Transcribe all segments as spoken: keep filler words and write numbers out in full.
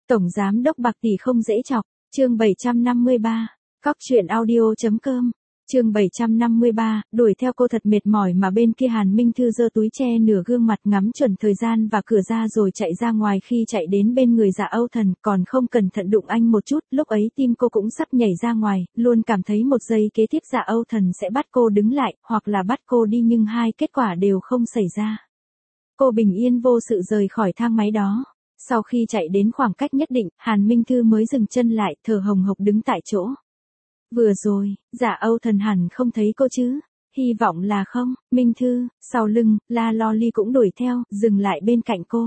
Tổng giám đốc bạc tỷ không dễ chọc, chương bảy trăm năm mươi ba, cóc truyện audio.com, chương bảy trăm năm mươi ba, đuổi theo cô thật mệt mỏi mà bên kia Hàn Minh Thư giơ túi che nửa gương mặt ngắm chuẩn thời gian và cửa ra rồi chạy ra ngoài. Khi chạy đến bên người Dạ Âu Thần còn không cẩn thận đụng anh một chút, lúc ấy tim cô cũng sắp nhảy ra ngoài, luôn cảm thấy một giây kế tiếp Dạ Âu Thần sẽ bắt cô đứng lại, hoặc là bắt cô đi nhưng hai kết quả đều không xảy ra. Cô bình yên vô sự rời khỏi thang máy đó. Sau khi chạy đến khoảng cách nhất định, Hàn Minh Thư mới dừng chân lại, thở hồng hộc đứng tại chỗ. Vừa rồi, Dạ Âu Thần hẳn không thấy cô chứ? Hy vọng là không. Minh Thư, sau lưng, La Loli cũng đuổi theo, dừng lại bên cạnh cô.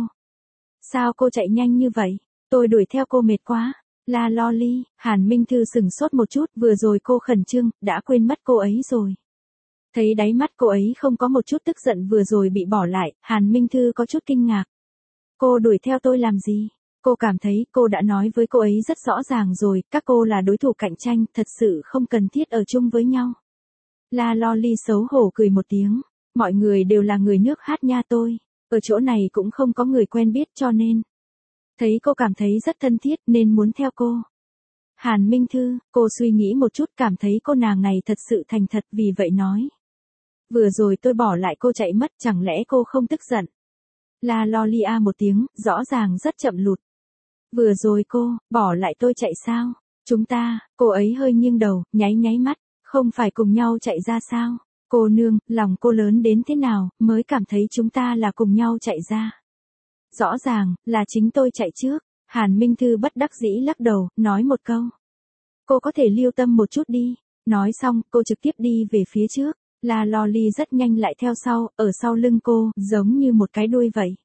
Sao cô chạy nhanh như vậy? Tôi đuổi theo cô mệt quá. La Loli, Hàn Minh Thư sừng sốt một chút, vừa rồi cô khẩn trương, đã quên mất cô ấy rồi. Thấy đáy mắt cô ấy không có một chút tức giận vừa rồi bị bỏ lại, Hàn Minh Thư có chút kinh ngạc. Cô đuổi theo tôi làm gì? Cô cảm thấy cô đã nói với cô ấy rất rõ ràng rồi, các cô là đối thủ cạnh tranh, thật sự không cần thiết ở chung với nhau. La Loli xấu hổ cười một tiếng, mọi người đều là người nước hát nha tôi, ở chỗ này cũng không có người quen biết cho nên. Thấy cô cảm thấy rất thân thiết nên muốn theo cô. Hàn Minh Thư, cô suy nghĩ một chút cảm thấy cô nàng này thật sự thành thật vì vậy nói. Vừa rồi tôi bỏ lại cô chạy mất chẳng lẽ cô không tức giận? La Lolia một tiếng, rõ ràng rất chậm lụt. Vừa rồi cô, bỏ lại tôi chạy sao? Chúng ta, cô ấy hơi nghiêng đầu, nháy nháy mắt, không phải cùng nhau chạy ra sao? Cô nương, lòng cô lớn đến thế nào, mới cảm thấy chúng ta là cùng nhau chạy ra? Rõ ràng, là chính tôi chạy trước. Hàn Minh Thư bất đắc dĩ lắc đầu, nói một câu. Cô có thể lưu tâm một chút đi. Nói xong, cô trực tiếp đi về phía trước. La Loli rất nhanh lại theo sau, ở sau lưng cô, giống như một cái đuôi vậy.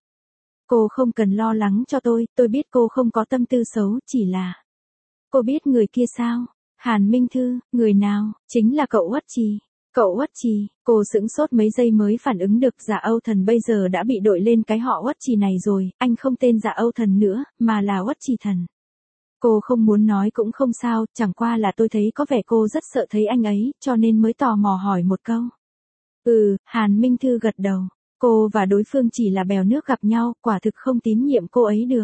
Cô không cần lo lắng cho tôi, tôi biết cô không có tâm tư xấu, chỉ là... Cô biết người kia sao? Hàn Minh Thư, người nào? Chính là cậu Uất Trì. Cậu Uất Trì, cô sững sốt mấy giây mới phản ứng được. Dạ Âu Thần bây giờ đã bị đội lên cái họ Uất Trì này rồi, anh không tên Dạ Âu Thần nữa, mà là Uất Trì Thần. Cô không muốn nói cũng không sao, chẳng qua là tôi thấy có vẻ cô rất sợ thấy anh ấy, cho nên mới tò mò hỏi một câu. Ừ, Hàn Minh Thư gật đầu. Cô và đối phương chỉ là bèo nước gặp nhau, quả thực không tín nhiệm cô ấy được.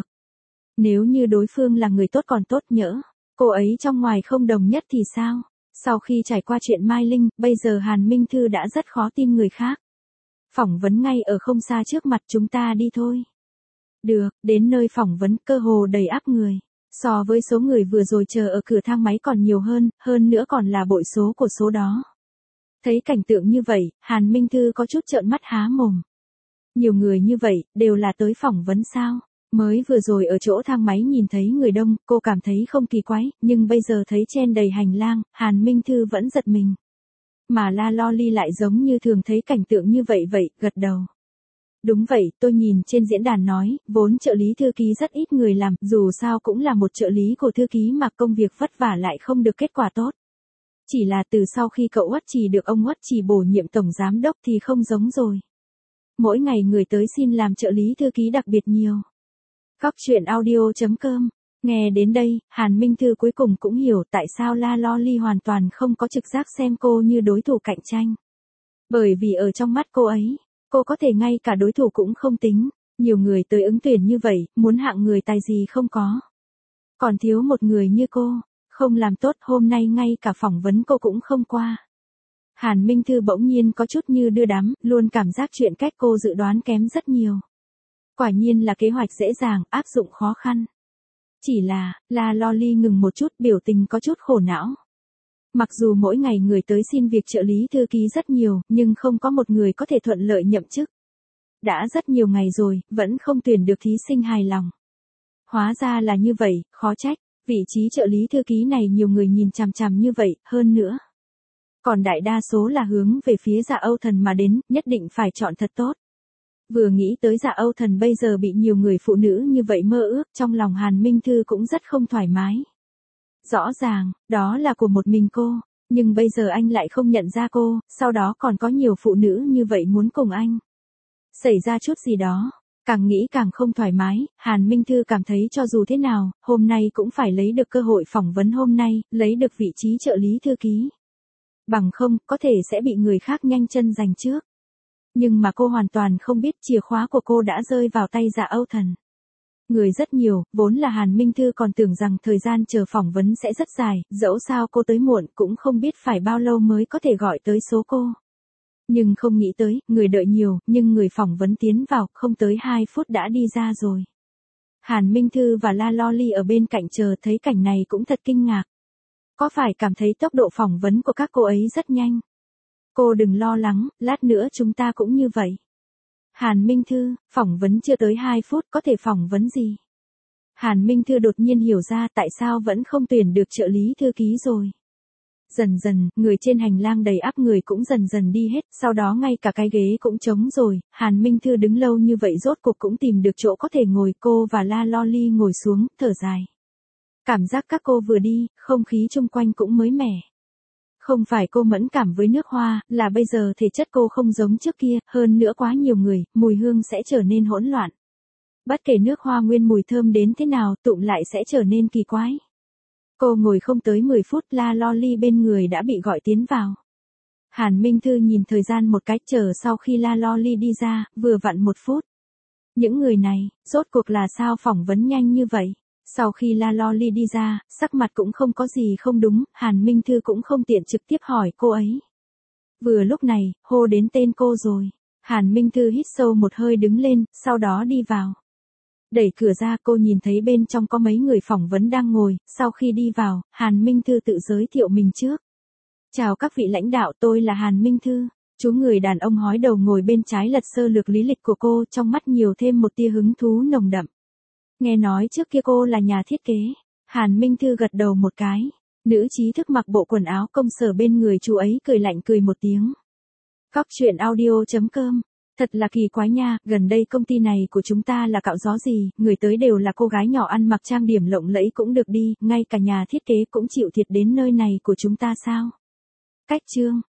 Nếu như đối phương là người tốt còn tốt nhỡ, cô ấy trong ngoài không đồng nhất thì sao? Sau khi trải qua chuyện Mai Linh, bây giờ Hàn Minh Thư đã rất khó tin người khác. Phỏng vấn ngay ở không xa trước mặt chúng ta đi thôi. Được, đến nơi phỏng vấn cơ hồ đầy ắp người. So với số người vừa rồi chờ ở cửa thang máy còn nhiều hơn, hơn nữa còn là bội số của số đó. Thấy cảnh tượng như vậy, Hàn Minh Thư có chút trợn mắt há mồm. Nhiều người như vậy, đều là tới phỏng vấn sao? Mới vừa rồi ở chỗ thang máy nhìn thấy người đông, cô cảm thấy không kỳ quái, nhưng bây giờ thấy chen đầy hành lang, Hàn Minh Thư vẫn giật mình. Mà La Loli lại giống như thường thấy cảnh tượng như vậy vậy, gật đầu. Đúng vậy, tôi nhìn trên diễn đàn nói, vốn trợ lý thư ký rất ít người làm, dù sao cũng là một trợ lý của thư ký mà công việc vất vả lại không được kết quả tốt. Chỉ là từ sau khi cậu Uất Trì được ông Uất Trì bổ nhiệm tổng giám đốc thì không giống rồi. Mỗi ngày người tới xin làm trợ lý thư ký đặc biệt nhiều. Cóc truyện audio.com. Nghe đến đây, Hàn Minh Thư cuối cùng cũng hiểu tại sao La Loli hoàn toàn không có trực giác xem cô như đối thủ cạnh tranh. Bởi vì ở trong mắt cô ấy, cô có thể ngay cả đối thủ cũng không tính. Nhiều người tới ứng tuyển như vậy, muốn hạng người tài gì không có. Còn thiếu một người như cô. Không làm tốt, hôm nay ngay cả phỏng vấn cô cũng không qua. Hàn Minh Thư bỗng nhiên có chút như đưa đám, luôn cảm giác chuyện cách cô dự đoán kém rất nhiều. Quả nhiên là kế hoạch dễ dàng, áp dụng khó khăn. Chỉ là, La Loli ngừng một chút, biểu tình có chút khổ não. Mặc dù mỗi ngày người tới xin việc trợ lý thư ký rất nhiều, nhưng không có một người có thể thuận lợi nhậm chức. Đã rất nhiều ngày rồi, vẫn không tuyển được thí sinh hài lòng. Hóa ra là như vậy, khó trách. Vị trí trợ lý thư ký này nhiều người nhìn chằm chằm như vậy, hơn nữa. Còn đại đa số là hướng về phía Dạ Âu Thần mà đến, nhất định phải chọn thật tốt. Vừa nghĩ tới Dạ Âu Thần bây giờ bị nhiều người phụ nữ như vậy mơ ước, trong lòng Hàn Minh Thư cũng rất không thoải mái. Rõ ràng, đó là của một mình cô, nhưng bây giờ anh lại không nhận ra cô, sau đó còn có nhiều phụ nữ như vậy muốn cùng anh. Xảy ra chút gì đó. Càng nghĩ càng không thoải mái, Hàn Minh Thư cảm thấy cho dù thế nào, hôm nay cũng phải lấy được cơ hội phỏng vấn hôm nay, lấy được vị trí trợ lý thư ký. Bằng không, có thể sẽ bị người khác nhanh chân giành trước. Nhưng mà cô hoàn toàn không biết chìa khóa của cô đã rơi vào tay Dạ Âu Thần. Người rất nhiều, vốn là Hàn Minh Thư còn tưởng rằng thời gian chờ phỏng vấn sẽ rất dài, dẫu sao cô tới muộn cũng không biết phải bao lâu mới có thể gọi tới số cô. Nhưng không nghĩ tới, người đợi nhiều, nhưng người phỏng vấn tiến vào, không tới hai phút đã đi ra rồi. Hàn Minh Thư và La Loli ở bên cạnh chờ thấy cảnh này cũng thật kinh ngạc. Có phải cảm thấy tốc độ phỏng vấn của các cô ấy rất nhanh? Cô đừng lo lắng, lát nữa chúng ta cũng như vậy. Hàn Minh Thư, phỏng vấn chưa tới hai phút có thể phỏng vấn gì? Hàn Minh Thư đột nhiên hiểu ra tại sao vẫn không tuyển được trợ lý thư ký rồi. Dần dần, người trên hành lang đầy ắp người cũng dần dần đi hết, sau đó ngay cả cái ghế cũng trống rồi, Hàn Minh Thư đứng lâu như vậy rốt cuộc cũng tìm được chỗ có thể ngồi, cô và La Loli ngồi xuống, thở dài. Cảm giác các cô vừa đi, không khí chung quanh cũng mới mẻ. Không phải cô mẫn cảm với nước hoa, là bây giờ thể chất cô không giống trước kia, hơn nữa quá nhiều người, mùi hương sẽ trở nên hỗn loạn. Bất kể nước hoa nguyên mùi thơm đến thế nào, tụm lại sẽ trở nên kỳ quái. Cô ngồi không tới mười phút, La Loli bên người đã bị gọi tiến vào. Hàn Minh Thư nhìn thời gian một cái, chờ sau khi La Loli đi ra, vừa vặn một phút. Những người này, rốt cuộc là sao phỏng vấn nhanh như vậy? Sau khi La Loli đi ra, sắc mặt cũng không có gì không đúng, Hàn Minh Thư cũng không tiện trực tiếp hỏi cô ấy. Vừa lúc này, hô đến tên cô rồi. Hàn Minh Thư hít sâu một hơi đứng lên, sau đó đi vào. Đẩy cửa ra, cô nhìn thấy bên trong có mấy người phỏng vấn đang ngồi, sau khi đi vào, Hàn Minh Thư tự giới thiệu mình trước. Chào các vị lãnh đạo, tôi là Hàn Minh Thư. Chú người đàn ông hói đầu ngồi bên trái lật sơ lược lý lịch của cô, trong mắt nhiều thêm một tia hứng thú nồng đậm. Nghe nói trước kia cô là nhà thiết kế. Hàn Minh Thư gật đầu một cái. Nữ trí thức mặc bộ quần áo công sở bên người chú ấy cười lạnh cười một tiếng. Cóc truyện audio chấm com. Thật là kỳ quái nha, gần đây công ty này của chúng ta là cạo gió gì, người tới đều là cô gái nhỏ ăn mặc trang điểm lộng lẫy cũng được đi, ngay cả nhà thiết kế cũng chịu thiệt đến nơi này của chúng ta sao? Cách chương.